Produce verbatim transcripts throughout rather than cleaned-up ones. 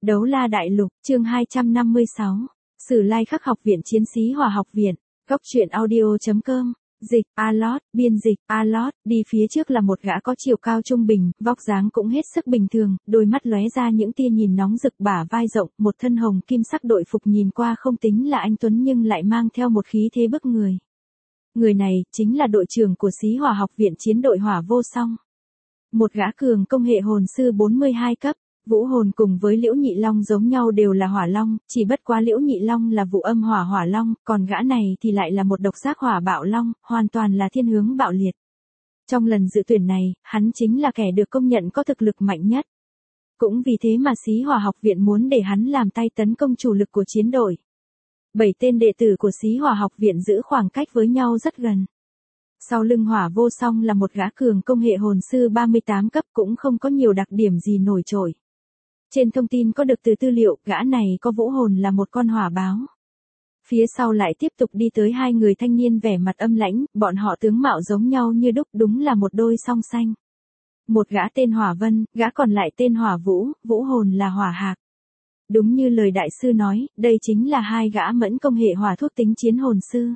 Đấu La Đại Lục, chương hai trăm năm mươi sáu. Sử Lai Khắc Học viện Chiến sĩ Hỏa học viện. Góc truyện audio.com. Dịch, Alot, biên dịch, Alot, đi phía trước là một gã có chiều cao trung bình, vóc dáng cũng hết sức bình thường, đôi mắt lóe ra những tia nhìn nóng rực, bả vai rộng, một thân hồng kim sắc đội phục nhìn qua không tính là anh tuấn nhưng lại mang theo một khí thế bức người. Người này, chính là đội trưởng của Xí Hỏa học viện chiến đội Hỏa Vô Song. Một gã cường công hệ hồn sư bốn mươi hai cấp. Vũ hồn cùng với Liễu Nhị Long giống nhau đều là hỏa long, chỉ bất quá Liễu Nhị Long là vụ âm hỏa hỏa long, còn gã này thì lại là một độc giác hỏa bạo long, hoàn toàn là thiên hướng bạo liệt. Trong lần dự tuyển này, hắn chính là kẻ được công nhận có thực lực mạnh nhất. Cũng vì thế mà Xí Hỏa học viện muốn để hắn làm tay tấn công chủ lực của chiến đội. Bảy tên đệ tử của Xí Hỏa học viện giữ khoảng cách với nhau rất gần. Sau lưng Hỏa Vô Song là một gã cường công hệ hồn sư ba mươi tám cấp, cũng không có nhiều đặc điểm gì nổi trội. Trên thông tin có được từ tư liệu, gã này có vũ hồn là một con hỏa báo. Phía sau lại tiếp tục đi tới hai người thanh niên vẻ mặt âm lãnh, bọn họ tướng mạo giống nhau như đúc, đúng là một đôi song xanh. Một gã tên Hỏa Vân, gã còn lại tên Hỏa Vũ, vũ hồn là hỏa hạc. Đúng như lời đại sư nói, đây chính là hai gã mẫn công hệ hỏa thuốc tính chiến hồn sư.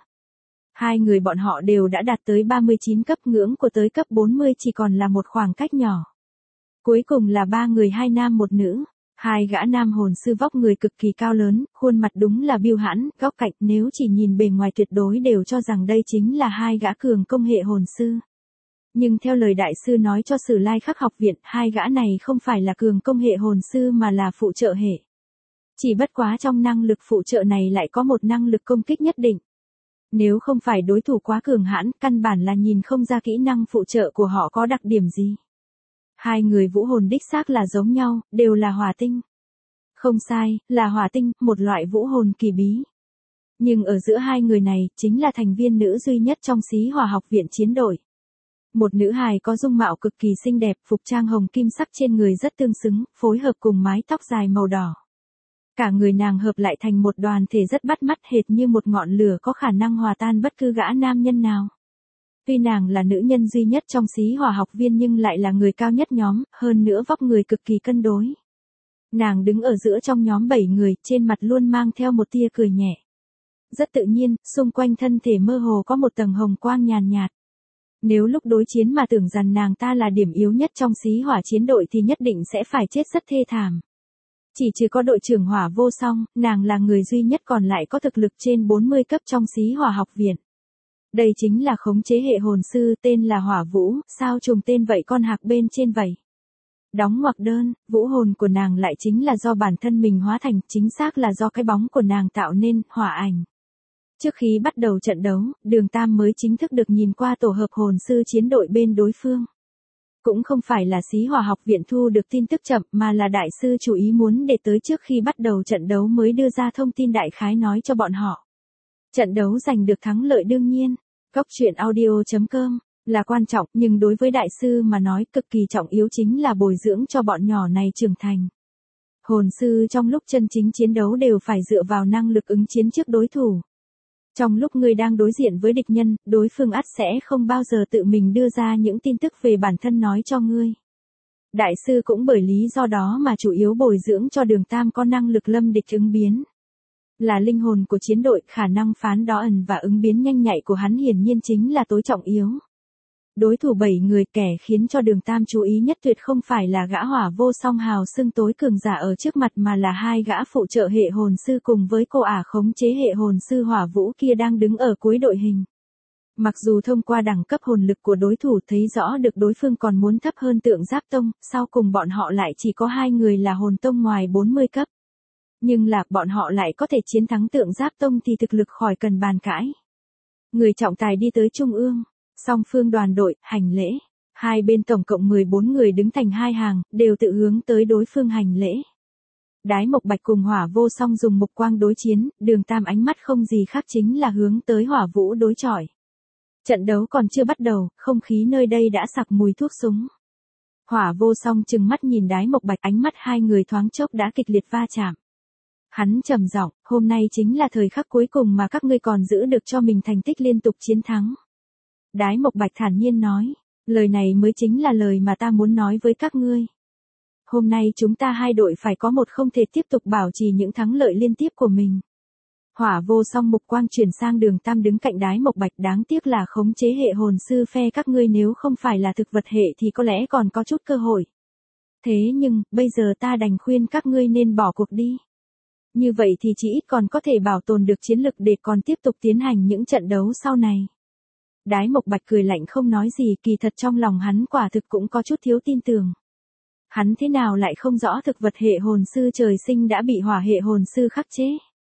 Hai người bọn họ đều đã đạt tới ba mươi chín cấp, ngưỡng của tới cấp bốn mươi chỉ còn là một khoảng cách nhỏ. Cuối cùng là ba người hai nam một nữ, hai gã nam hồn sư vóc người cực kỳ cao lớn, khuôn mặt đúng là biêu hãn, góc cạnh nếu chỉ nhìn bề ngoài tuyệt đối đều cho rằng đây chính là hai gã cường công hệ hồn sư. Nhưng theo lời đại sư nói cho Sử Lai Khắc học viện, hai gã này không phải là cường công hệ hồn sư mà là phụ trợ hệ. Chỉ bất quá trong năng lực phụ trợ này lại có một năng lực công kích nhất định. Nếu không phải đối thủ quá cường hãn, căn bản là nhìn không ra kỹ năng phụ trợ của họ có đặc điểm gì. Hai người vũ hồn đích xác là giống nhau, đều là hỏa tinh. Không sai, là hỏa tinh, một loại vũ hồn kỳ bí. Nhưng ở giữa hai người này, chính là thành viên nữ duy nhất trong Xí Hỏa học viện chiến đội. Một nữ hài có dung mạo cực kỳ xinh đẹp, phục trang hồng kim sắc trên người rất tương xứng, phối hợp cùng mái tóc dài màu đỏ. Cả người nàng hợp lại thành một đoàn thể rất bắt mắt, hệt như một ngọn lửa có khả năng hòa tan bất cứ gã nam nhân nào. Tuy nàng là nữ nhân duy nhất trong Xí Hỏa học viên nhưng lại là người cao nhất nhóm, hơn nữa vóc người cực kỳ cân đối. Nàng đứng ở giữa trong nhóm bảy người, trên mặt luôn mang theo một tia cười nhẹ. Rất tự nhiên, xung quanh thân thể mơ hồ có một tầng hồng quang nhàn nhạt. Nếu lúc đối chiến mà tưởng rằng nàng ta là điểm yếu nhất trong Xí Hỏa chiến đội thì nhất định sẽ phải chết rất thê thảm. Chỉ trừ có đội trưởng Hỏa Vô Song, nàng là người duy nhất còn lại có thực lực trên bốn mươi cấp trong Xí Hỏa học viện. Đây chính là khống chế hệ hồn sư, tên là Hỏa Vũ, sao trùng tên vậy con hạc bên trên vậy. Đóng ngoặc đơn, vũ hồn của nàng lại chính là do bản thân mình hóa thành, chính xác là do cái bóng của nàng tạo nên, hỏa ảnh. Trước khi bắt đầu trận đấu, Đường Tam mới chính thức được nhìn qua tổ hợp hồn sư chiến đội bên đối phương. Cũng không phải là Xí Hỏa học viện thu được tin tức chậm mà là đại sư chủ ý muốn để tới trước khi bắt đầu trận đấu mới đưa ra thông tin đại khái nói cho bọn họ. Trận đấu giành được thắng lợi đương nhiên, góc truyện audio.com, là quan trọng nhưng đối với đại sư mà nói cực kỳ trọng yếu chính là bồi dưỡng cho bọn nhỏ này trưởng thành. Hồn sư trong lúc chân chính chiến đấu đều phải dựa vào năng lực ứng chiến trước đối thủ. Trong lúc ngươi đang đối diện với địch nhân, đối phương ắt sẽ không bao giờ tự mình đưa ra những tin tức về bản thân nói cho ngươi. Đại sư cũng bởi lý do đó mà chủ yếu bồi dưỡng cho Đường Tam có năng lực lâm địch ứng biến. Là linh hồn của chiến đội, khả năng phán đoán ẩn và ứng biến nhanh nhạy của hắn hiển nhiên chính là tối trọng yếu. Đối thủ bảy người, kẻ khiến cho Đường Tam chú ý nhất tuyệt không phải là gã Hỏa Vô Song hào xưng tối cường giả ở trước mặt mà là hai gã phụ trợ hệ hồn sư cùng với cô ả khống chế hệ hồn sư Hỏa Vũ kia đang đứng ở cuối đội hình. Mặc dù thông qua đẳng cấp hồn lực của đối thủ thấy rõ được đối phương còn muốn thấp hơn Tượng Giáp Tông, sau cùng bọn họ lại chỉ có hai người là hồn tông ngoài bốn mươi cấp. Nhưng là bọn họ lại có thể chiến thắng Tượng Giáp Tông thì thực lực khỏi cần bàn cãi. Người trọng tài đi tới trung ương, song phương đoàn đội, hành lễ. Hai bên tổng cộng mười bốn người đứng thành hai hàng, đều tự hướng tới đối phương hành lễ. Đái Mộc Bạch cùng Hỏa Vô Song dùng mục quang đối chiến, Đường Tam ánh mắt không gì khác chính là hướng tới Hỏa Vũ đối chọi. Trận đấu còn chưa bắt đầu, không khí nơi đây đã sặc mùi thuốc súng. Hỏa Vô Song trừng mắt nhìn Đái Mộc Bạch, ánh mắt hai người thoáng chốc đã kịch liệt va chạm. Hắn trầm giọng, hôm nay chính là thời khắc cuối cùng mà các ngươi còn giữ được cho mình thành tích liên tục chiến thắng. Đái Mộc Bạch thản nhiên nói, lời này mới chính là lời mà ta muốn nói với các ngươi. Hôm nay chúng ta hai đội phải có một không thể tiếp tục bảo trì những thắng lợi liên tiếp của mình. Hỏa Vô Song mục quang chuyển sang Đường Tam đứng cạnh Đái Mộc Bạch, đáng tiếc là khống chế hệ hồn sư phe các ngươi nếu không phải là thực vật hệ thì có lẽ còn có chút cơ hội. Thế nhưng, bây giờ ta đành khuyên các ngươi nên bỏ cuộc đi. Như vậy thì chỉ ít còn có thể bảo tồn được chiến lực để còn tiếp tục tiến hành những trận đấu sau này. Đái Mộc Bạch cười lạnh không nói gì, kỳ thật trong lòng hắn quả thực cũng có chút thiếu tin tưởng. Hắn thế nào lại không rõ thực vật hệ hồn sư trời sinh đã bị hỏa hệ hồn sư khắc chế.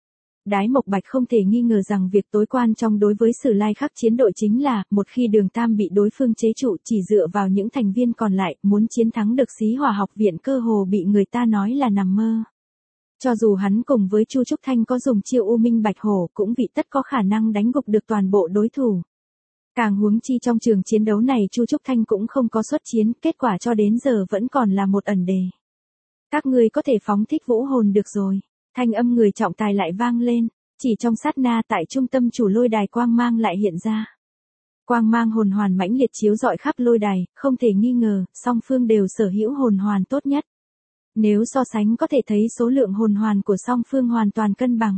Đái Mộc Bạch không thể nghi ngờ rằng việc tối quan trong đối với Sử Lai Khắc chiến đội chính là, một khi Đường Tam bị đối phương chế trụ chỉ dựa vào những thành viên còn lại, muốn chiến thắng được Xí Hỏa học viện cơ hồ bị người ta nói là nằm mơ. Cho dù hắn cùng với Chu Trúc Thanh có dùng chiêu U Minh Bạch Hổ cũng vị tất có khả năng đánh gục được toàn bộ đối thủ. Càng huống chi trong trường chiến đấu này Chu Trúc Thanh cũng không có xuất chiến, kết quả cho đến giờ vẫn còn là một ẩn đề. Các ngươi có thể phóng thích vũ hồn được rồi. Thanh âm người trọng tài lại vang lên, chỉ trong sát na tại trung tâm chủ lôi đài quang mang lại hiện ra. Quang mang hồn hoàn mãnh liệt chiếu rọi khắp lôi đài, không thể nghi ngờ, song phương đều sở hữu hồn hoàn tốt nhất. Nếu so sánh có thể thấy số lượng hồn hoàn của song phương hoàn toàn cân bằng.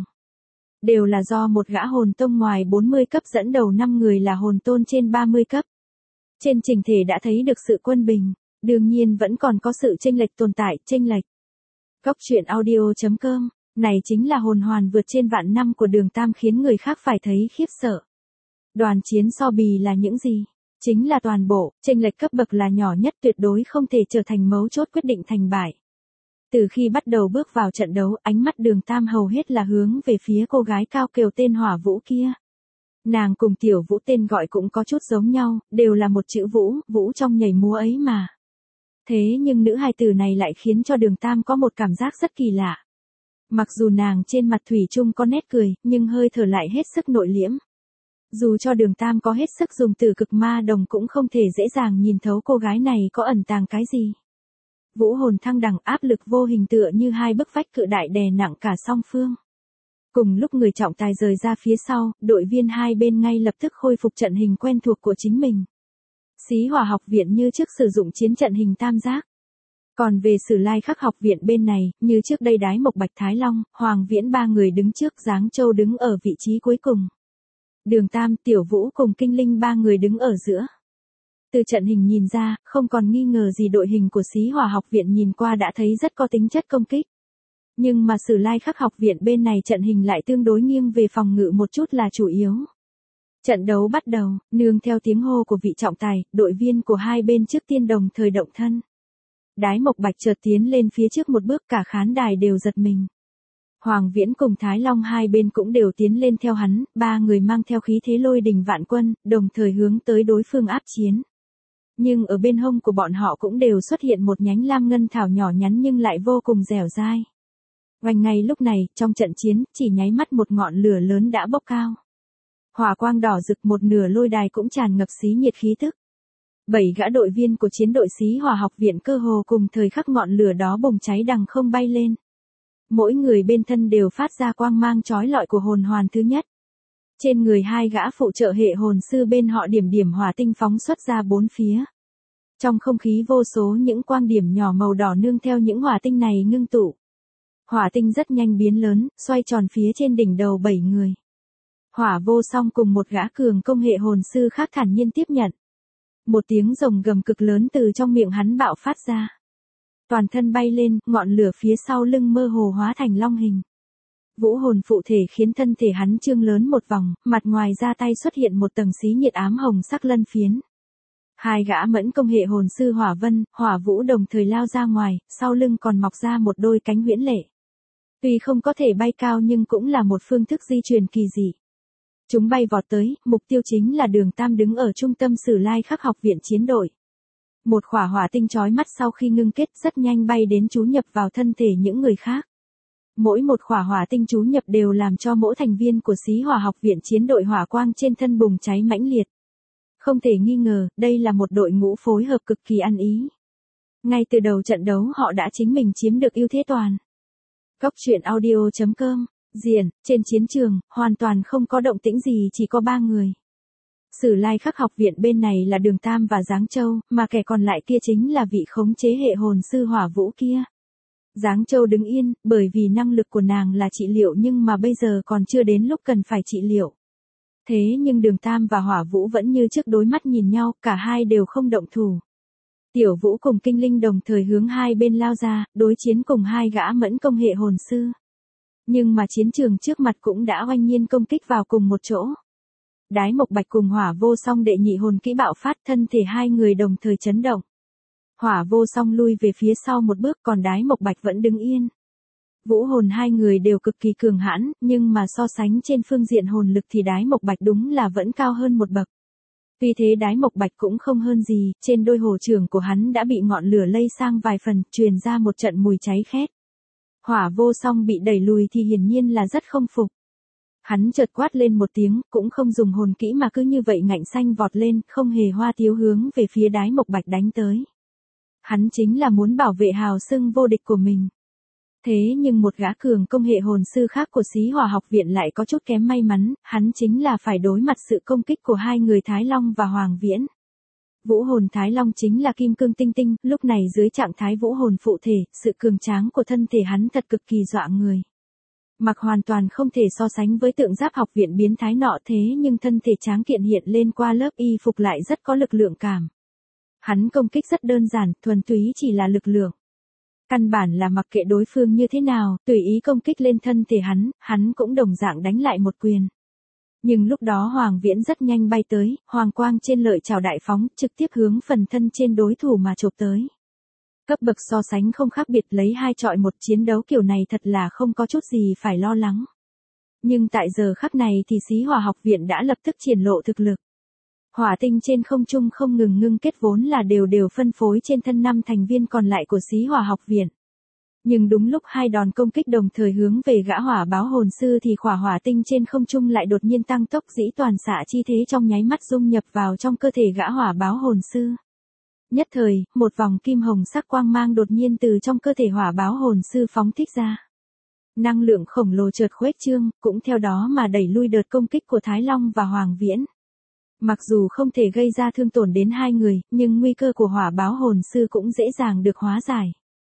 Đều là do một gã hồn tông ngoài bốn mươi cấp dẫn đầu năm người là hồn tôn trên ba mươi cấp. Trên trình thể đã thấy được sự quân bình, đương nhiên vẫn còn có sự chênh lệch tồn tại, chênh lệch. Góc truyện audio chấm com, này chính là hồn hoàn vượt trên vạn năm của Đường Tam khiến người khác phải thấy khiếp sợ. Đoàn chiến so bì là những gì? Chính là toàn bộ, chênh lệch cấp bậc là nhỏ nhất, tuyệt đối không thể trở thành mấu chốt quyết định thành bại. Từ khi bắt đầu bước vào trận đấu, ánh mắt Đường Tam hầu hết là hướng về phía cô gái cao kiều tên Hỏa Vũ kia. Nàng cùng Tiểu Vũ tên gọi cũng có chút giống nhau, đều là một chữ Vũ, Vũ trong nhảy múa ấy mà. Thế nhưng nữ hài tử này lại khiến cho Đường Tam có một cảm giác rất kỳ lạ. Mặc dù nàng trên mặt thủy chung có nét cười, nhưng hơi thở lại hết sức nội liễm. Dù cho Đường Tam có hết sức dùng từ cực ma đồng cũng không thể dễ dàng nhìn thấu cô gái này có ẩn tàng cái gì. Vũ hồn thăng đẳng, áp lực vô hình tựa như hai bức vách cự đại đè nặng cả song phương. Cùng lúc người trọng tài rời ra phía sau, đội viên hai bên ngay lập tức khôi phục trận hình quen thuộc của chính mình. Xí Hỏa học viện như trước sử dụng chiến trận hình tam giác. Còn về Sử Lai Khắc học viện bên này, như trước đây Đái Mộc Bạch Thái Long, Hoàng Viễn ba người đứng trước, Giáng Châu đứng ở vị trí cuối cùng. Đường Tam, Tiểu Vũ cùng Kinh Linh ba người đứng ở giữa. Từ trận hình nhìn ra, không còn nghi ngờ gì đội hình của Xí Hỏa học viện nhìn qua đã thấy rất có tính chất công kích. Nhưng mà Sử Lai Khắc học viện bên này trận hình lại tương đối nghiêng về phòng ngự một chút là chủ yếu. Trận đấu bắt đầu, nương theo tiếng hô của vị trọng tài, đội viên của hai bên trước tiên đồng thời động thân. Đái Mộc Bạch chợt tiến lên phía trước một bước, cả khán đài đều giật mình. Hoàng Viễn cùng Thái Long hai bên cũng đều tiến lên theo hắn, ba người mang theo khí thế lôi đình vạn quân, đồng thời hướng tới đối phương áp chiến. Nhưng ở bên hông của bọn họ cũng đều xuất hiện một nhánh lam ngân thảo nhỏ nhắn nhưng lại vô cùng dẻo dai. Oanh ngay lúc này, trong trận chiến, chỉ nháy mắt một ngọn lửa lớn đã bốc cao. Hỏa quang đỏ rực, một nửa lôi đài cũng tràn ngập xí nhiệt khí tức. Bảy gã đội viên của chiến đội Xí Hỏa học viện cơ hồ cùng thời khắc ngọn lửa đó bùng cháy đằng không bay lên. Mỗi người bên thân đều phát ra quang mang chói lọi của hồn hoàn thứ nhất. Trên người hai gã phụ trợ hệ hồn sư bên họ điểm điểm hỏa tinh phóng xuất ra bốn phía. Trong không khí vô số những quang điểm nhỏ màu đỏ nương theo những hỏa tinh này ngưng tụ. Hỏa tinh rất nhanh biến lớn, xoay tròn phía trên đỉnh đầu bảy người. Hỏa Vô Song cùng một gã cường công hệ hồn sư khác thản nhiên tiếp nhận. Một tiếng rồng gầm cực lớn từ trong miệng hắn bạo phát ra. Toàn thân bay lên, ngọn lửa phía sau lưng mơ hồ hóa thành long hình. Vũ hồn phụ thể khiến thân thể hắn trương lớn một vòng, mặt ngoài da tay xuất hiện một tầng xí nhiệt ám hồng sắc lân phiến. Hai gã mẫn công hệ hồn sư Hỏa Vân, Hỏa Vũ đồng thời lao ra ngoài, sau lưng còn mọc ra một đôi cánh huyễn lệ. Tuy không có thể bay cao nhưng cũng là một phương thức di truyền kỳ dị. Chúng bay vọt tới, mục tiêu chính là Đường Tam đứng ở trung tâm Sử Lai Khắc học viện chiến đội. Một khỏa hỏa tinh chói mắt sau khi ngưng kết rất nhanh bay đến chú nhập vào thân thể những người khác. Mỗi một khỏa hỏa tinh chú nhập đều làm cho mỗi thành viên của Xí Hỏa học viện chiến đội hỏa quang trên thân bùng cháy mãnh liệt. Không thể nghi ngờ, đây là một đội ngũ phối hợp cực kỳ ăn ý. Ngay từ đầu trận đấu họ đã chính mình chiếm được ưu thế toàn. Góc truyện audio chấm com, Diện, trên chiến trường, hoàn toàn không có động tĩnh gì, chỉ có ba người. Sử Lai Khắc học viện bên này là Đường Tam và Giáng Châu, mà kẻ còn lại kia chính là vị khống chế hệ hồn sư Hỏa Vũ kia. Giáng Châu đứng yên, bởi vì năng lực của nàng là trị liệu nhưng mà bây giờ còn chưa đến lúc cần phải trị liệu. Thế nhưng Đường Tam và Hỏa Vũ vẫn như trước đối mắt nhìn nhau, cả hai đều không động thủ. Tiểu Vũ cùng Kinh Linh đồng thời hướng hai bên lao ra, đối chiến cùng hai gã mẫn công hệ hồn sư. Nhưng mà chiến trường trước mặt cũng đã oanh nhiên công kích vào cùng một chỗ. Đái Mộc Bạch cùng Hỏa Vô Song đệ nhị hồn kỹ bạo phát, thân thể hai người đồng thời chấn động. Hỏa Vô Song lui về phía sau một bước, còn Đái Mộc Bạch vẫn đứng yên. Vũ hồn hai người đều cực kỳ cường hãn, nhưng mà so sánh trên phương diện hồn lực thì Đái Mộc Bạch đúng là vẫn cao hơn một bậc. Tuy thế Đái Mộc Bạch cũng không hơn gì, trên đôi hổ trưởng của hắn đã bị ngọn lửa lây sang vài phần, truyền ra một trận mùi cháy khét. Hỏa Vô Song bị đẩy lùi thì hiển nhiên là rất không phục. Hắn chợt quát lên một tiếng, cũng không dùng hồn kỹ mà cứ như vậy ngạnh xanh vọt lên, không hề hoa tiếu hướng về phía Đái Mộc Bạch đánh tới. Hắn chính là muốn bảo vệ hào xưng vô địch của mình. Thế nhưng một gã cường công hệ hồn sư khác của Xí Hỏa học viện lại có chút kém may mắn, hắn chính là phải đối mặt sự công kích của hai người Thái Long và Hoàng Viễn. Vũ hồn Thái Long chính là kim cương tinh tinh, lúc này dưới trạng thái vũ hồn phụ thể, sự cường tráng của thân thể hắn thật cực kỳ dọa người. Mặc hoàn toàn không thể so sánh với tượng giáp học viện biến thái nọ, thế nhưng thân thể tráng kiện hiện lên qua lớp y phục lại rất có lực lượng cảm. Hắn công kích rất đơn giản, thuần túy chỉ là lực lượng. Căn bản là mặc kệ đối phương như thế nào, tùy ý công kích lên thân thể hắn, hắn cũng đồng dạng đánh lại một quyền. Nhưng lúc đó Hoàng Viễn rất nhanh bay tới, hoàng quang trên lợi chảo đại phóng, trực tiếp hướng phần thân trên đối thủ mà chộp tới. Cấp bậc so sánh không khác biệt, lấy hai chọi một, chiến đấu kiểu này thật là không có chút gì phải lo lắng. Nhưng tại giờ khắc này thì Xí Hỏa học viện đã lập tức triển lộ thực lực. Hỏa tinh trên không trung không ngừng ngưng kết vốn là đều đều phân phối trên thân năm thành viên còn lại của Xí Hỏa học viện. Nhưng đúng lúc hai đòn công kích đồng thời hướng về gã hỏa báo hồn sư thì khỏa hỏa tinh trên không trung lại đột nhiên tăng tốc, dĩ toàn xạ chi thế trong nháy mắt dung nhập vào trong cơ thể gã hỏa báo hồn sư. Nhất thời, một vòng kim hồng sắc quang mang đột nhiên từ trong cơ thể hỏa báo hồn sư phóng thích ra. Năng lượng khổng lồ chợt khuếch trương, cũng theo đó mà đẩy lui đợt công kích của Thái Long và Hoàng Viễn. Mặc dù không thể gây ra thương tổn đến hai người, nhưng nguy cơ của hỏa báo hồn sư cũng dễ dàng được hóa giải.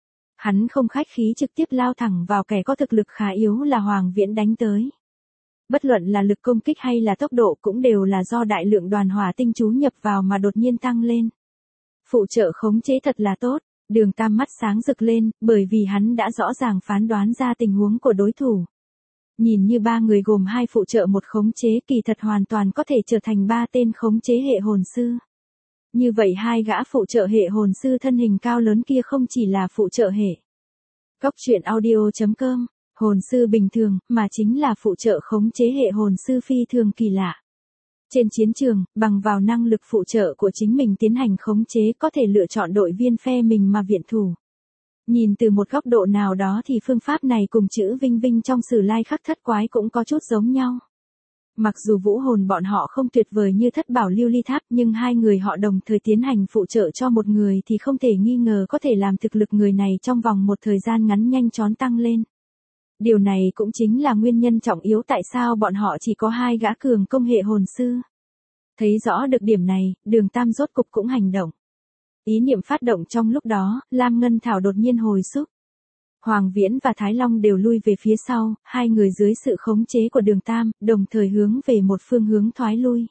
Hắn không khách khí trực tiếp lao thẳng vào kẻ có thực lực khá yếu là Hoàng Viễn đánh tới. Bất luận là lực công kích hay là tốc độ cũng đều là do đại lượng đoàn hỏa tinh chú nhập vào mà đột nhiên tăng lên. Phụ trợ khống chế thật là tốt, Đường Tam mắt sáng rực lên, bởi vì hắn đã rõ ràng phán đoán ra tình huống của đối thủ. Nhìn như ba người gồm hai phụ trợ một khống chế, kỳ thật hoàn toàn có thể trở thành ba tên khống chế hệ hồn sư. Như vậy hai gã phụ trợ hệ hồn sư thân hình cao lớn kia không chỉ là phụ trợ hệ. Góc truyện audio chấm com, hồn sư bình thường, mà chính là phụ trợ khống chế hệ hồn sư phi thường kỳ lạ. Trên chiến trường, bằng vào năng lực phụ trợ của chính mình tiến hành khống chế có thể lựa chọn đội viên phe mình mà viện thủ. Nhìn từ một góc độ nào đó thì phương pháp này cùng chữ Vinh Vinh trong Sử Lai Khắc thất quái cũng có chút giống nhau. Mặc dù vũ hồn bọn họ không tuyệt vời như thất bảo lưu ly tháp, nhưng hai người họ đồng thời tiến hành phụ trợ cho một người thì không thể nghi ngờ có thể làm thực lực người này trong vòng một thời gian ngắn nhanh chóng tăng lên. Điều này cũng chính là nguyên nhân trọng yếu tại sao bọn họ chỉ có hai gã cường công hệ hồn sư. Thấy rõ được điểm này, Đường Tam rốt cục cũng hành động. Ý niệm phát động trong lúc đó, Lam Ngân Thảo đột nhiên hồi xúc. Hoàng Viễn và Thái Long đều lui về phía sau, hai người dưới sự khống chế của Đường Tam, đồng thời hướng về một phương hướng thoái lui.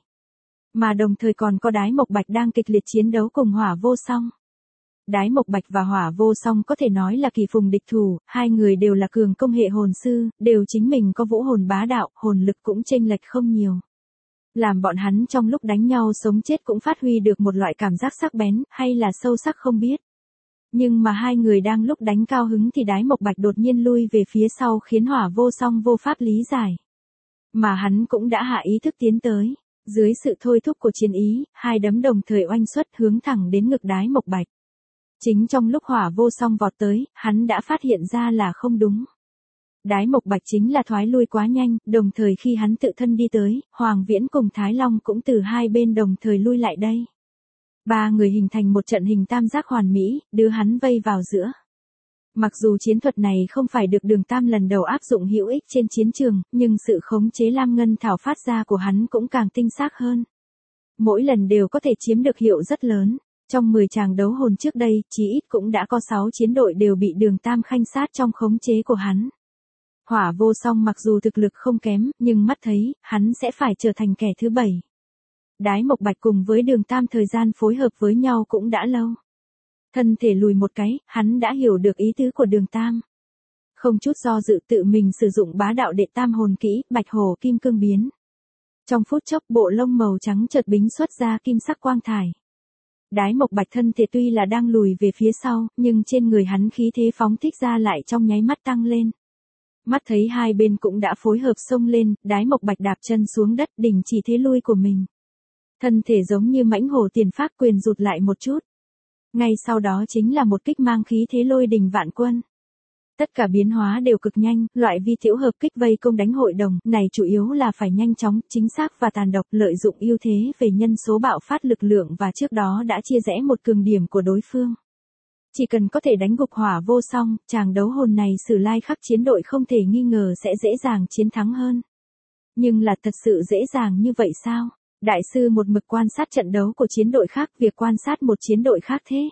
Mà đồng thời còn có Đái Mộc Bạch đang kịch liệt chiến đấu cùng Hỏa Vô Song. Đái Mộc Bạch và Hỏa Vô Song có thể nói là kỳ phùng địch thủ, hai người đều là cường công hệ hồn sư, đều chính mình có vũ hồn bá đạo, hồn lực cũng chênh lệch không nhiều. Làm bọn hắn trong lúc đánh nhau sống chết cũng phát huy được một loại cảm giác sắc bén, hay là sâu sắc không biết. Nhưng mà hai người đang lúc đánh cao hứng thì Đái Mộc Bạch đột nhiên lui về phía sau khiến Hỏa Vô Song vô pháp lý giải. Mà hắn cũng đã hạ ý thức tiến tới. Dưới sự thôi thúc của chiến ý, hai đấm đồng thời oanh xuất hướng thẳng đến ngực Đái Mộc Bạch. Chính trong lúc Hỏa Vô Song vọt tới, hắn đã phát hiện ra là không đúng. Đái Mộc Bạch chính là thoái lui quá nhanh, đồng thời khi hắn tự thân đi tới, Hoàng Viễn cùng Thái Long cũng từ hai bên đồng thời lui lại đây. Ba người hình thành một trận hình tam giác hoàn mỹ, đưa hắn vây vào giữa. Mặc dù chiến thuật này không phải được Đường Tam lần đầu áp dụng hữu ích trên chiến trường, nhưng sự khống chế Lam Ngân Thảo phát ra của hắn cũng càng tinh xác hơn. Mỗi lần đều có thể chiếm được hiệu rất lớn. Trong mười tràng đấu hồn trước đây, chí ít cũng đã có sáu chiến đội đều bị Đường Tam khanh sát trong khống chế của hắn. Hỏa Vô Song mặc dù thực lực không kém, nhưng mắt thấy, hắn sẽ phải trở thành kẻ thứ bảy. Đái Mộc Bạch cùng với Đường Tam thời gian phối hợp với nhau cũng đã lâu. Thân thể lùi một cái, hắn đã hiểu được ý tứ của Đường Tam. Không chút do dự tự mình sử dụng bá đạo đệ tam hồn kỹ, Bạch Hổ Kim Cương biến. Trong phút chốc bộ lông màu trắng chợt bính xuất ra kim sắc quang thải. Đái Mộc Bạch thân thể tuy là đang lùi về phía sau, nhưng trên người hắn khí thế phóng thích ra lại trong nháy mắt tăng lên. Mắt thấy hai bên cũng đã phối hợp xông lên, Đái Mộc Bạch đạp chân xuống đất đình chỉ thế lui của mình. Thân thể giống như mãnh hổ tiền pháp quyền rụt lại một chút. Ngay sau đó chính là một kích mang khí thế lôi đình vạn quân. Tất cả biến hóa đều cực nhanh, loại vi thiểu hợp kích vây công đánh hội đồng này chủ yếu là phải nhanh chóng, chính xác và tàn độc, lợi dụng ưu thế về nhân số bạo phát lực lượng và trước đó đã chia rẽ một cường điểm của đối phương. Chỉ cần có thể đánh gục Hỏa Vô Song, chàng đấu hồn này Sử Lai Khắc chiến đội không thể nghi ngờ sẽ dễ dàng chiến thắng hơn. Nhưng là thật sự dễ dàng như vậy sao? Đại sư một mực quan sát trận đấu của chiến đội khác, việc quan sát một chiến đội khác thế.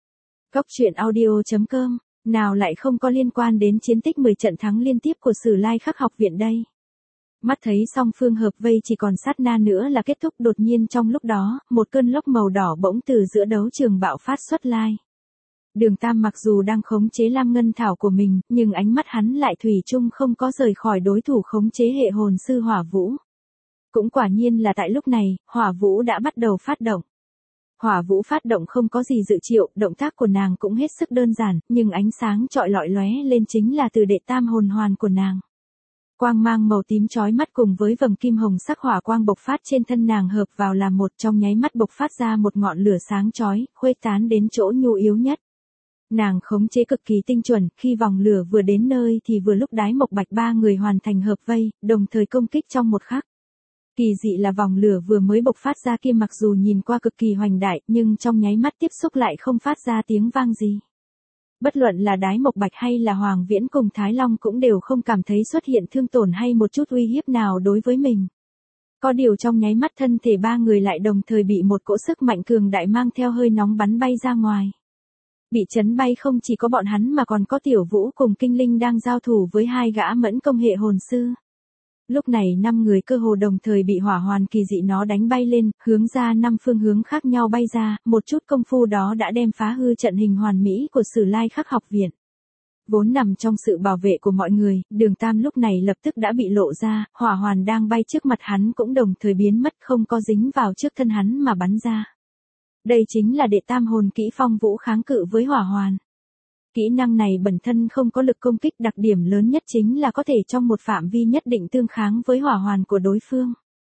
Góc truyện audio chấm com, nào lại không có liên quan đến chiến tích mười trận thắng liên tiếp của Sử Lai Khắc học viện đây. Mắt thấy song phương hợp vây chỉ còn sát na nữa là kết thúc, đột nhiên trong lúc đó, một cơn lốc màu đỏ bỗng từ giữa đấu trường bạo phát xuất lai. Đường Tam mặc dù đang khống chế Lam Ngân Thảo của mình, nhưng ánh mắt hắn lại thủy chung không có rời khỏi đối thủ khống chế hệ hồn sư Hỏa Vũ. Cũng quả nhiên là tại lúc này, Hỏa Vũ đã bắt đầu phát động. Hỏa Vũ phát động không có gì dự triệu, động tác của nàng cũng hết sức đơn giản, nhưng ánh sáng chọi lọi lóe lên chính là từ đệ tam hồn hoàn của nàng. Quang mang màu tím chói mắt cùng với vầng kim hồng sắc hỏa quang bộc phát trên thân nàng hợp vào làm một, trong nháy mắt bộc phát ra một ngọn lửa sáng chói, khuếch tán đến chỗ nhu yếu nhất. Nàng khống chế cực kỳ tinh chuẩn, khi vòng lửa vừa đến nơi thì vừa lúc Đái Mộc Bạch ba người hoàn thành hợp vây, đồng thời công kích trong một khắc. Kỳ dị là vòng lửa vừa mới bộc phát ra kia mặc dù nhìn qua cực kỳ hoành đại, nhưng trong nháy mắt tiếp xúc lại không phát ra tiếng vang gì. Bất luận là Đái Mộc Bạch hay là Hoàng Viễn cùng Thái Long cũng đều không cảm thấy xuất hiện thương tổn hay một chút uy hiếp nào đối với mình. Có điều trong nháy mắt thân thể ba người lại đồng thời bị một cỗ sức mạnh cường đại mang theo hơi nóng bắn bay ra ngoài. Bị chấn bay không chỉ có bọn hắn mà còn có Tiểu Vũ cùng Kinh Linh đang giao thủ với hai gã mẫn công hệ hồn sư. Lúc này năm người cơ hồ đồng thời bị hỏa hoàn kỳ dị nó đánh bay lên, hướng ra năm phương hướng khác nhau bay ra, một chút công phu đó đã đem phá hư trận hình hoàn mỹ của Sử Lai Khắc học viện. Vốn nằm trong sự bảo vệ của mọi người, Đường Tam lúc này lập tức đã bị lộ ra, hỏa hoàn đang bay trước mặt hắn cũng đồng thời biến mất, không có dính vào trước thân hắn mà bắn ra. Đây chính là đệ tam hồn kỹ Phong Vũ kháng cự với hỏa hoàn. Kỹ năng này bản thân không có lực công kích, đặc điểm lớn nhất chính là có thể trong một phạm vi nhất định tương kháng với hỏa hoàn của đối phương.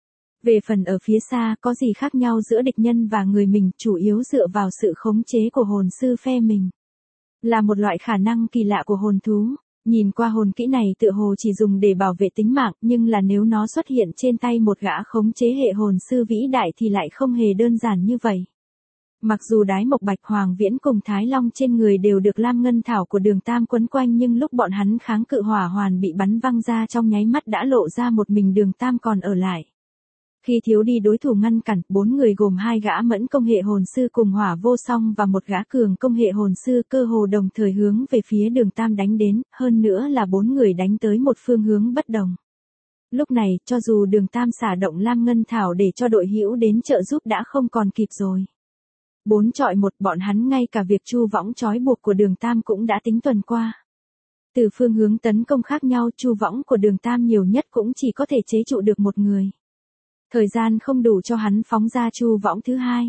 Về phần ở phía xa có gì khác nhau giữa địch nhân và người mình, chủ yếu dựa vào sự khống chế của hồn sư phe mình. Là một loại khả năng kỳ lạ của hồn thú. Nhìn qua hồn kỹ này tựa hồ chỉ dùng để bảo vệ tính mạng, nhưng là nếu nó xuất hiện trên tay một gã khống chế hệ hồn sư vĩ đại thì lại không hề đơn giản như vậy. Mặc dù Đái Mộc Bạch, Hoàng Viễn cùng Thái Long trên người đều được Lam Ngân Thảo của Đường Tam quấn quanh, nhưng lúc bọn hắn kháng cự hỏa hoàn bị bắn văng ra trong nháy mắt đã lộ ra một mình Đường Tam còn ở lại. Khi thiếu đi đối thủ ngăn cản, bốn người gồm hai gã mẫn công hệ hồn sư cùng Hỏa Vô Song và một gã cường công hệ hồn sư cơ hồ đồng thời hướng về phía Đường Tam đánh đến, hơn nữa là bốn người đánh tới một phương hướng bất đồng. Lúc này, cho dù Đường Tam xả động Lam Ngân Thảo để cho đội hữu đến trợ giúp đã không còn kịp rồi. Bốn chọi một, bọn hắn ngay cả việc chu võng trói buộc của Đường Tam cũng đã tính tuần qua. Từ phương hướng tấn công khác nhau, chu võng của Đường Tam nhiều nhất cũng chỉ có thể chế trụ được một người. Thời gian không đủ cho hắn phóng ra chu võng thứ hai.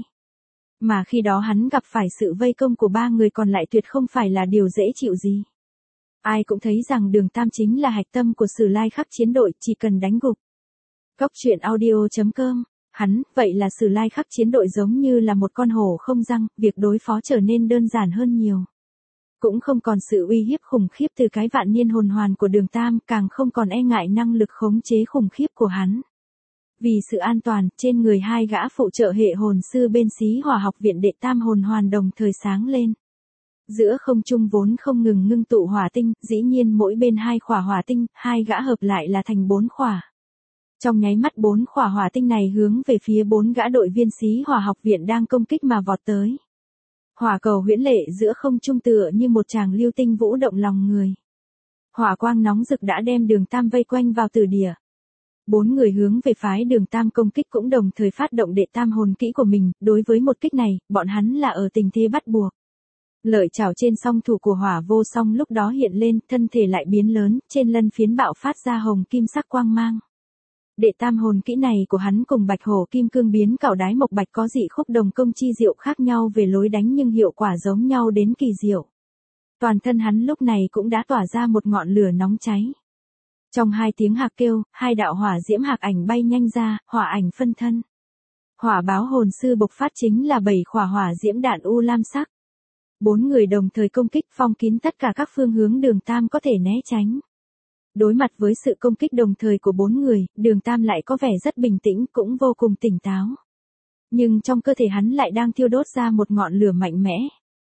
Mà khi đó hắn gặp phải sự vây công của ba người còn lại tuyệt không phải là điều dễ chịu gì. Ai cũng thấy rằng Đường Tam chính là hạch tâm của Sử Lai Khắc chiến đội, chỉ cần đánh gục. Góc truyện audio chấm com. Hắn, vậy là Sử Lai Khắc chiến đội giống như là một con hổ không răng, việc đối phó trở nên đơn giản hơn nhiều. Cũng không còn sự uy hiếp khủng khiếp từ cái vạn niên hồn hoàn của Đường Tam, càng không còn e ngại năng lực khống chế khủng khiếp của hắn. Vì sự an toàn, trên người hai gã phụ trợ hệ hồn sư bên Xí Hỏa học viện đệ tam hồn hoàn đồng thời sáng lên. Giữa không trung vốn không ngừng ngưng tụ hỏa tinh, dĩ nhiên mỗi bên hai khỏa hỏa tinh, hai gã hợp lại là thành bốn khỏa. Trong nháy mắt bốn khỏa hỏa tinh này hướng về phía bốn gã đội viên xí hỏa học viện đang công kích mà vọt tới. Hỏa cầu huyễn lệ giữa không trung tựa như một tràng lưu tinh vũ động lòng người. Hỏa quang nóng rực đã đem Đường Tam vây quanh vào tử địa. Bốn người hướng về phái Đường Tam công kích cũng đồng thời phát động đệ tam hồn kỹ của mình, đối với một kích này, bọn hắn là ở tình thế bắt buộc. Lợi chảo trên song thủ của Hỏa Vô Song lúc đó hiện lên, thân thể lại biến lớn, trên lân phiến bạo phát ra hồng kim sắc quang mang. Đệ tam hồn kỹ này của hắn cùng Bạch Hổ Kim Cương biến cảo đái mộc bạch có dị khúc đồng công chi diệu khác nhau về lối đánh nhưng hiệu quả giống nhau đến kỳ diệu. Toàn thân hắn lúc này cũng đã tỏa ra một ngọn lửa nóng cháy. Trong hai tiếng hạc kêu, hai đạo hỏa diễm hạc ảnh bay nhanh ra, hỏa ảnh phân thân. Hỏa báo hồn sư bộc phát chính là bảy khỏa hỏa diễm đạn u lam sắc. Bốn người đồng thời công kích phong kín tất cả các phương hướng Đường Tam có thể né tránh. Đối mặt với sự công kích đồng thời của bốn người, Đường Tam lại có vẻ rất bình tĩnh cũng vô cùng tỉnh táo. Nhưng trong cơ thể hắn lại đang thiêu đốt ra một ngọn lửa mạnh mẽ.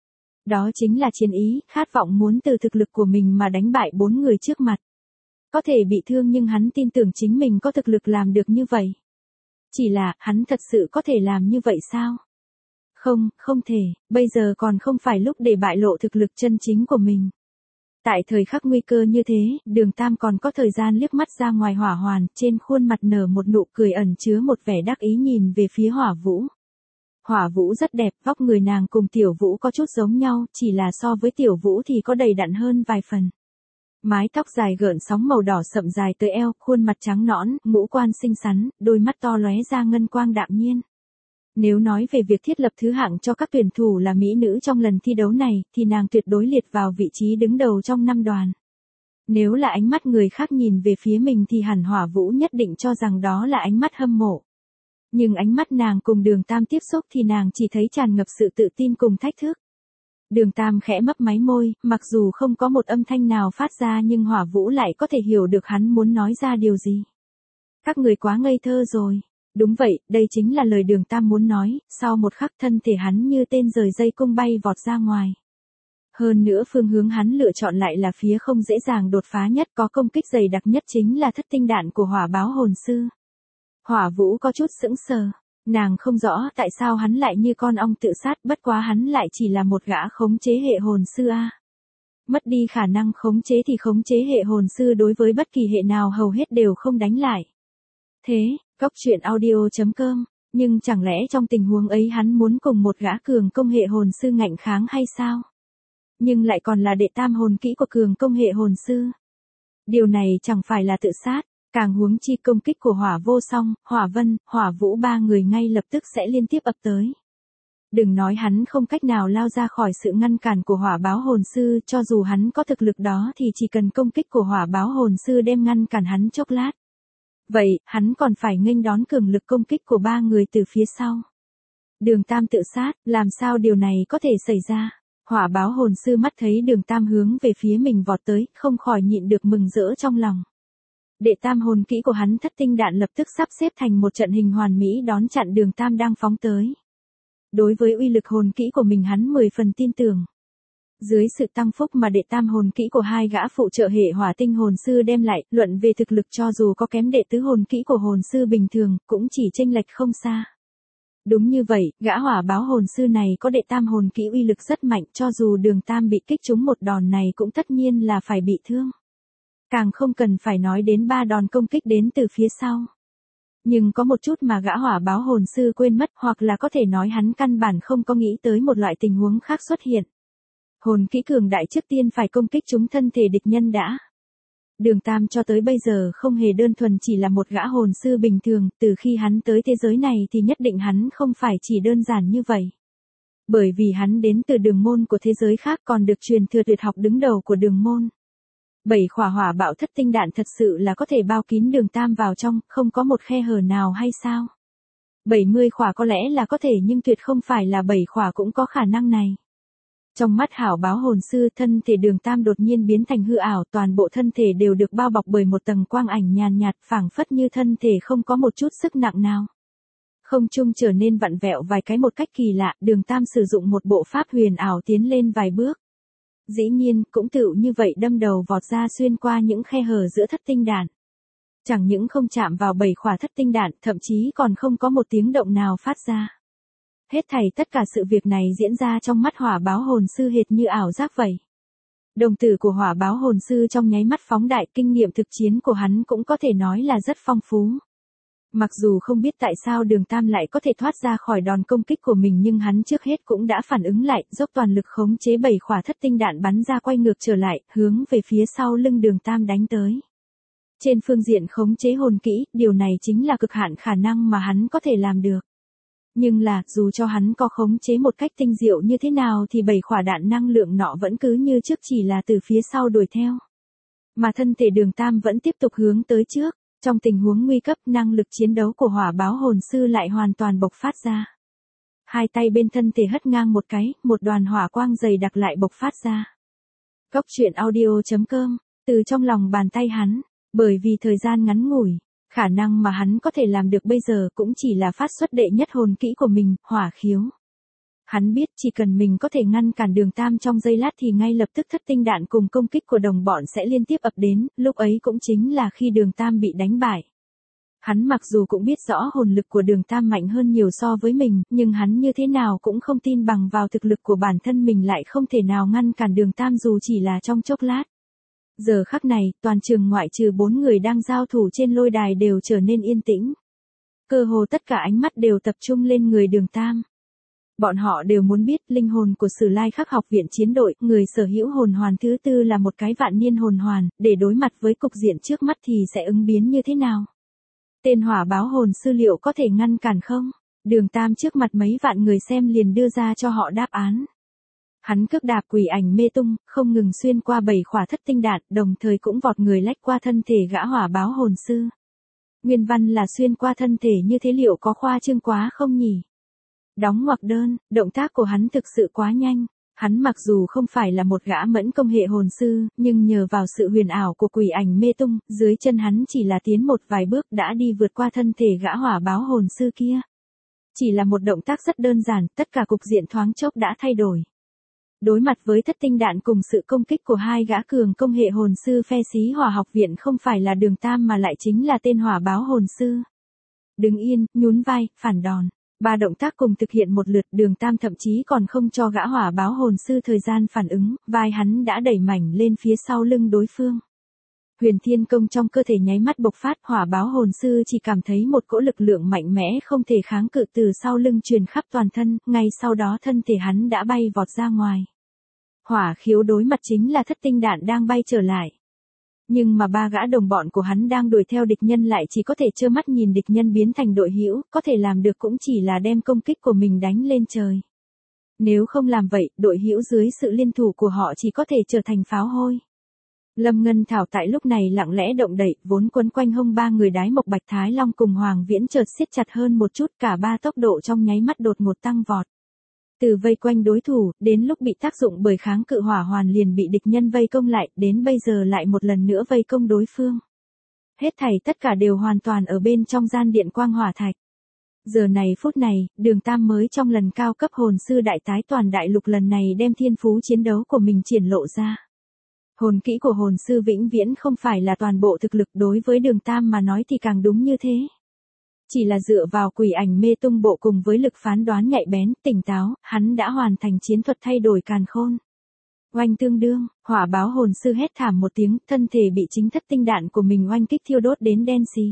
Đó chính là chiến ý, khát vọng muốn từ thực lực của mình mà đánh bại bốn người trước mặt. Có thể bị thương nhưng hắn tin tưởng chính mình có thực lực làm được như vậy. Chỉ là, hắn thật sự có thể làm như vậy sao? Không, không thể, bây giờ còn không phải lúc để bại lộ thực lực chân chính của mình. Tại thời khắc nguy cơ như thế, Đường Tam còn có thời gian liếc mắt ra ngoài hỏa hoàn, trên khuôn mặt nở một nụ cười ẩn chứa một vẻ đắc ý nhìn về phía Hỏa Vũ. Hỏa Vũ rất đẹp, vóc người nàng cùng Tiểu Vũ có chút giống nhau, chỉ là so với Tiểu Vũ thì có đầy đặn hơn vài phần. Mái tóc dài gợn sóng màu đỏ sậm dài tới eo, khuôn mặt trắng nõn, ngũ quan xinh xắn, đôi mắt to lóe ra ngân quang đạm nhiên. Nếu nói về việc thiết lập thứ hạng cho các tuyển thủ là mỹ nữ trong lần thi đấu này, thì nàng tuyệt đối liệt vào vị trí đứng đầu trong năm đoàn. Nếu là ánh mắt người khác nhìn về phía mình thì hẳn Hỏa Vũ nhất định cho rằng đó là ánh mắt hâm mộ. Nhưng ánh mắt nàng cùng Đường Tam tiếp xúc thì nàng chỉ thấy tràn ngập sự tự tin cùng thách thức. Đường Tam khẽ mấp máy môi, mặc dù không có một âm thanh nào phát ra nhưng Hỏa Vũ lại có thể hiểu được hắn muốn nói ra điều gì. Các người quá ngây thơ rồi. Đúng vậy, đây chính là lời Đường Tam muốn nói, sau một khắc thân thể hắn như tên rời dây cung bay vọt ra ngoài. Hơn nữa phương hướng hắn lựa chọn lại là phía không dễ dàng đột phá nhất, có công kích dày đặc nhất chính là thất tinh đạn của Hỏa báo hồn sư. Hỏa Vũ có chút sững sờ, nàng không rõ tại sao hắn lại như con ong tự sát, bất quá hắn lại chỉ là một gã khống chế hệ hồn sư a. Mất đi khả năng khống chế thì khống chế hệ hồn sư đối với bất kỳ hệ nào hầu hết đều không đánh lại. Thế, Cóc truyện audio chấm com, nhưng chẳng lẽ trong tình huống ấy hắn muốn cùng một gã cường công hệ hồn sư ngạnh kháng hay sao? Nhưng lại còn là đệ tam hồn kỹ của cường công hệ hồn sư. Điều này chẳng phải là tự sát, càng huống chi công kích của Hỏa Vô Song, Hỏa Vân, Hỏa Vũ ba người ngay lập tức sẽ liên tiếp ập tới. Đừng nói hắn không cách nào lao ra khỏi sự ngăn cản của Hỏa báo hồn sư, cho dù hắn có thực lực đó thì chỉ cần công kích của Hỏa báo hồn sư đem ngăn cản hắn chốc lát. Vậy, hắn còn phải nghênh đón cường lực công kích của ba người từ phía sau. Đường Tam tự sát, làm sao điều này có thể xảy ra? Hỏa báo hồn sư mắt thấy Đường Tam hướng về phía mình vọt tới, không khỏi nhịn được mừng rỡ trong lòng. Đệ tam hồn kỹ của hắn thất tinh đạn lập tức sắp xếp thành một trận hình hoàn mỹ đón chặn Đường Tam đang phóng tới. Đối với uy lực hồn kỹ của mình hắn mười phần tin tưởng. Dưới sự tăng phúc mà đệ tam hồn kỹ của hai gã phụ trợ hệ hỏa tinh hồn sư đem lại, luận về thực lực cho dù có kém đệ tứ hồn kỹ của hồn sư bình thường, cũng chỉ chênh lệch không xa. Đúng như vậy, gã hỏa báo hồn sư này có đệ tam hồn kỹ uy lực rất mạnh, cho dù Đường Tam bị kích trúng một đòn này cũng tất nhiên là phải bị thương. Càng không cần phải nói đến ba đòn công kích đến từ phía sau. Nhưng có một chút mà gã hỏa báo hồn sư quên mất, hoặc là có thể nói hắn căn bản không có nghĩ tới một loại tình huống khác xuất hiện. Hồn kỹ cường đại trước tiên phải công kích chúng thân thể địch nhân đã. Đường Tam cho tới bây giờ không hề đơn thuần chỉ là một gã hồn sư bình thường, từ khi hắn tới thế giới này thì nhất định hắn không phải chỉ đơn giản như vậy. Bởi vì hắn đến từ đường môn của thế giới khác còn được truyền thừa tuyệt học đứng đầu của đường môn. Bảy khỏa hỏa bạo thất tinh đạn thật sự là có thể bao kín Đường Tam vào trong, không có một khe hở nào hay sao? bảy mươi khỏa có lẽ là có thể nhưng tuyệt không phải là bảy khỏa cũng có khả năng này. Trong mắt hảo báo hồn sư, thân thể Đường Tam đột nhiên biến thành hư ảo, toàn bộ thân thể đều được bao bọc bởi một tầng quang ảnh nhàn nhạt, phảng phất như thân thể không có một chút sức nặng nào. Không trung trở nên vặn vẹo vài cái một cách kỳ lạ, Đường Tam sử dụng một bộ pháp huyền ảo tiến lên vài bước. Dĩ nhiên, cũng tựu như vậy đâm đầu vọt ra xuyên qua những khe hở giữa thất tinh đạn. Chẳng những không chạm vào bảy khỏa thất tinh đạn, thậm chí còn không có một tiếng động nào phát ra. Hết thảy tất cả sự việc này diễn ra trong mắt hỏa báo hồn sư hệt như ảo giác vậy. Đồng tử của hỏa báo hồn sư trong nháy mắt phóng đại, kinh nghiệm thực chiến của hắn cũng có thể nói là rất phong phú. Mặc dù không biết tại sao Đường Tam lại có thể thoát ra khỏi đòn công kích của mình, nhưng hắn trước hết cũng đã phản ứng lại, dốc toàn lực khống chế bảy khỏa thất tinh đạn bắn ra quay ngược trở lại, hướng về phía sau lưng Đường Tam đánh tới. Trên phương diện khống chế hồn kỹ, điều này chính là cực hạn khả năng mà hắn có thể làm được. Nhưng là, dù cho hắn có khống chế một cách tinh diệu như thế nào thì bảy khỏa đạn năng lượng nọ vẫn cứ như trước, chỉ là từ phía sau đuổi theo. Mà thân thể Đường Tam vẫn tiếp tục hướng tới trước. Trong tình huống nguy cấp, năng lực chiến đấu của hỏa báo hồn sư lại hoàn toàn bộc phát ra. Hai tay bên thân thể hất ngang một cái, một đoàn hỏa quang dày đặc lại bộc phát ra. Cốc truyện audio chấm com, từ trong lòng bàn tay hắn, bởi vì thời gian ngắn ngủi, khả năng mà hắn có thể làm được bây giờ cũng chỉ là phát xuất đệ nhất hồn kỹ của mình, hỏa khiếu. Hắn biết chỉ cần mình có thể ngăn cản Đường Tam trong giây lát thì ngay lập tức thất tinh đạn cùng công kích của đồng bọn sẽ liên tiếp ập đến, lúc ấy cũng chính là khi Đường Tam bị đánh bại. Hắn mặc dù cũng biết rõ hồn lực của Đường Tam mạnh hơn nhiều so với mình, nhưng hắn như thế nào cũng không tin bằng vào thực lực của bản thân mình lại không thể nào ngăn cản Đường Tam dù chỉ là trong chốc lát. Giờ khắc này, toàn trường ngoại trừ bốn người đang giao thủ trên lôi đài đều trở nên yên tĩnh. Cơ hồ tất cả ánh mắt đều tập trung lên người Đường Tam. Bọn họ đều muốn biết linh hồn của Sử Lai Khắc học viện chiến đội, người sở hữu hồn hoàn thứ tư là một cái vạn niên hồn hoàn, để đối mặt với cục diện trước mắt thì sẽ ứng biến như thế nào? Tên hỏa báo hồn sư liệu có thể ngăn cản không? Đường Tam trước mặt mấy vạn người xem liền đưa ra cho họ đáp án. Hắn cước đạp quỷ ảnh mê tung, không ngừng xuyên qua bảy khỏa thất tinh đạn, đồng thời cũng vọt người lách qua thân thể gã hỏa báo hồn sư. Nguyên văn là xuyên qua thân thể như thế liệu có khoa trương quá không nhỉ? Đóng ngoặc đơn, động tác của hắn thực sự quá nhanh. Hắn mặc dù không phải là một gã mẫn công hệ hồn sư, nhưng nhờ vào sự huyền ảo của quỷ ảnh mê tung, dưới chân hắn chỉ là tiến một vài bước đã đi vượt qua thân thể gã hỏa báo hồn sư kia. Chỉ là một động tác rất đơn giản, tất cả cục diện thoáng chốc đã thay đổi. Đối mặt với thất tinh đạn cùng sự công kích của hai gã cường công hệ hồn sư phe xí hỏa học viện không phải là Đường Tam mà lại chính là tên hỏa báo hồn sư. Đứng yên, nhún vai, phản đòn. Ba động tác cùng thực hiện một lượt, Đường Tam thậm chí còn không cho gã hỏa báo hồn sư thời gian phản ứng, vai hắn đã đẩy mảnh lên phía sau lưng đối phương. Huyền Thiên Công trong cơ thể nháy mắt bộc phát, hỏa báo hồn sư chỉ cảm thấy một cỗ lực lượng mạnh mẽ không thể kháng cự từ sau lưng truyền khắp toàn thân, ngay sau đó thân thể hắn đã bay vọt ra ngoài. Hỏa khiếu đối mặt chính là thất tinh đạn đang bay trở lại. Nhưng mà ba gã đồng bọn của hắn đang đuổi theo địch nhân lại chỉ có thể trơ mắt nhìn địch nhân biến thành đội hữu, có thể làm được cũng chỉ là đem công kích của mình đánh lên trời. Nếu không làm vậy, đội hữu dưới sự liên thủ của họ chỉ có thể trở thành pháo hôi. Lâm Ngân Thảo tại lúc này lặng lẽ động đậy, vốn quấn quanh hông ba người Đái Mộc Bạch Thái Long cùng Hoàng Viễn chợt siết chặt hơn một chút, cả ba tốc độ trong nháy mắt đột ngột tăng vọt. Từ vây quanh đối thủ, đến lúc bị tác dụng bởi kháng cự hỏa hoàn liền bị địch nhân vây công lại, đến bây giờ lại một lần nữa vây công đối phương. Hết thảy tất cả đều hoàn toàn ở bên trong gian điện quang hỏa thạch. Giờ này phút này, Đường Tam mới trong lần cao cấp hồn sư đại tái toàn đại lục lần này đem thiên phú chiến đấu của mình triển lộ ra. Hồn kỹ của hồn sư vĩnh viễn không phải là toàn bộ thực lực, đối với Đường Tam mà nói thì càng đúng như thế. Chỉ là dựa vào quỷ ảnh mê tung bộ cùng với lực phán đoán nhạy bén, tỉnh táo, hắn đã hoàn thành chiến thuật thay đổi càn khôn. Oanh tương đương, hỏa báo hồn sư hét thảm một tiếng, thân thể bị chính thất tinh đạn của mình oanh kích thiêu đốt đến đen xì.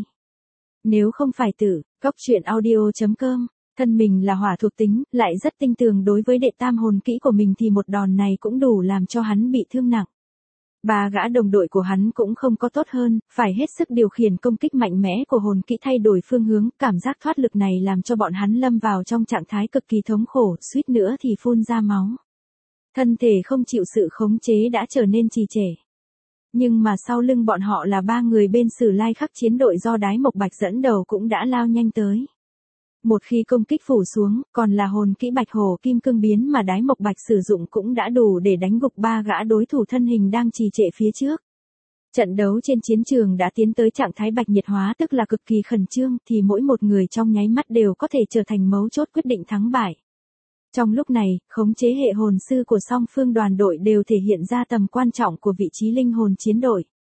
Nếu không phải tử, cốc truyện audio chấm com, thân mình là hỏa thuộc tính, lại rất tinh tường đối với đệ tam hồn kỹ của mình thì một đòn này cũng đủ làm cho hắn bị thương nặng. Ba gã đồng đội của hắn cũng không có tốt hơn, phải hết sức điều khiển công kích mạnh mẽ của hồn kỹ thay đổi phương hướng, cảm giác thoát lực này làm cho bọn hắn lâm vào trong trạng thái cực kỳ thống khổ, suýt nữa thì phun ra máu. Thân thể không chịu sự khống chế đã trở nên trì trệ. Nhưng mà sau lưng bọn họ là ba người bên Sử Lai Khắc chiến đội do Đái Mộc Bạch dẫn đầu cũng đã lao nhanh tới. Một khi công kích phủ xuống, còn là hồn kỹ Bạch Hổ Kim Cương biến mà Đái Mộc Bạch sử dụng cũng đã đủ để đánh gục ba gã đối thủ thân hình đang trì trệ phía trước. Trận đấu trên chiến trường đã tiến tới trạng thái bạch nhiệt hóa, tức là cực kỳ khẩn trương, thì mỗi một người trong nháy mắt đều có thể trở thành mấu chốt quyết định thắng bại. Trong lúc này, khống chế hệ hồn sư của song phương đoàn đội đều thể hiện ra tầm quan trọng của vị trí linh hồn chiến đội.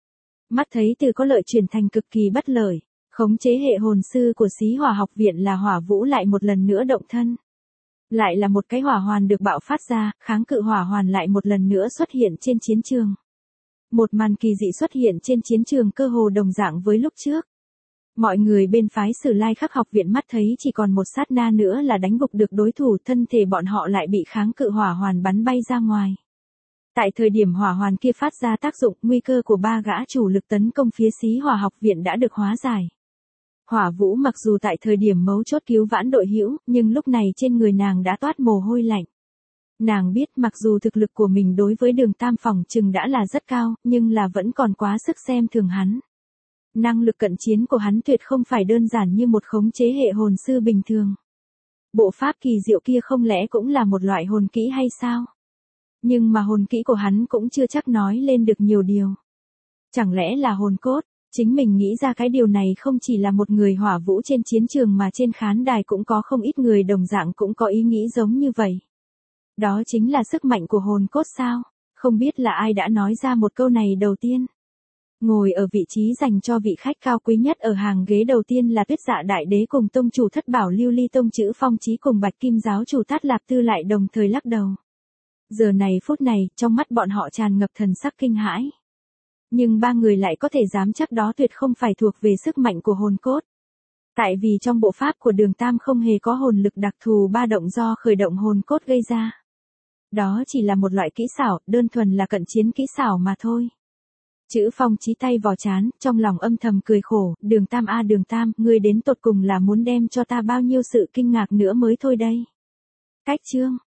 Mắt thấy từ có lợi chuyển thành cực kỳ bất lợi, khống chế hệ hồn sư của Xí Hỏa học viện là Hỏa Vũ lại một lần nữa động thân. Lại là một cái hỏa hoàn được bạo phát ra, kháng cự hỏa hoàn lại một lần nữa xuất hiện trên chiến trường. Một màn kỳ dị xuất hiện trên chiến trường cơ hồ đồng dạng với lúc trước. Mọi người bên phái Sử Lai Khắc học viện mắt thấy chỉ còn một sát na nữa là đánh gục được đối thủ, thân thể bọn họ lại bị kháng cự hỏa hoàn bắn bay ra ngoài. Tại thời điểm hỏa hoàn kia phát ra tác dụng, nguy cơ của ba gã chủ lực tấn công phía Xí Hỏa học viện đã được hóa giải. Hỏa Vũ mặc dù tại thời điểm mấu chốt cứu vãn đội hữu, nhưng lúc này trên người nàng đã toát mồ hôi lạnh. Nàng biết mặc dù thực lực của mình đối với Đường Tam phỏng chừng đã là rất cao, nhưng là vẫn còn quá sức xem thường hắn. Năng lực cận chiến của hắn tuyệt không phải đơn giản như một khống chế hệ hồn sư bình thường. Bộ pháp kỳ diệu kia không lẽ cũng là một loại hồn kỹ hay sao? Nhưng mà hồn kỹ của hắn cũng chưa chắc nói lên được nhiều điều. Chẳng lẽ là hồn cốt? Chính mình nghĩ ra cái điều này không chỉ là một người Hỏa Vũ trên chiến trường mà trên khán đài cũng có không ít người đồng dạng cũng có ý nghĩ giống như vậy. Đó chính là sức mạnh của hồn cốt sao? Không biết là ai đã nói ra một câu này đầu tiên. Ngồi ở vị trí dành cho vị khách cao quý nhất ở hàng ghế đầu tiên là Tuyết Dạ Đại Đế cùng tông chủ Thất Bảo Lưu Ly tông Chữ Phong Chí cùng Bạch Kim giáo chủ Tát Lạp Tư lại đồng thời lắc đầu. Giờ này phút này, trong mắt bọn họ tràn ngập thần sắc kinh hãi. Nhưng ba người lại có thể dám chắc đó tuyệt không phải thuộc về sức mạnh của hồn cốt. Tại vì trong bộ pháp của Đường Tam không hề có hồn lực đặc thù ba động do khởi động hồn cốt gây ra. Đó chỉ là một loại kỹ xảo, đơn thuần là cận chiến kỹ xảo mà thôi. Chữ Phong Chí tay vào trán, trong lòng âm thầm cười khổ, Đường Tam a Đường Tam, ngươi đến tột cùng là muốn đem cho ta bao nhiêu sự kinh ngạc nữa mới thôi đây. Cách chương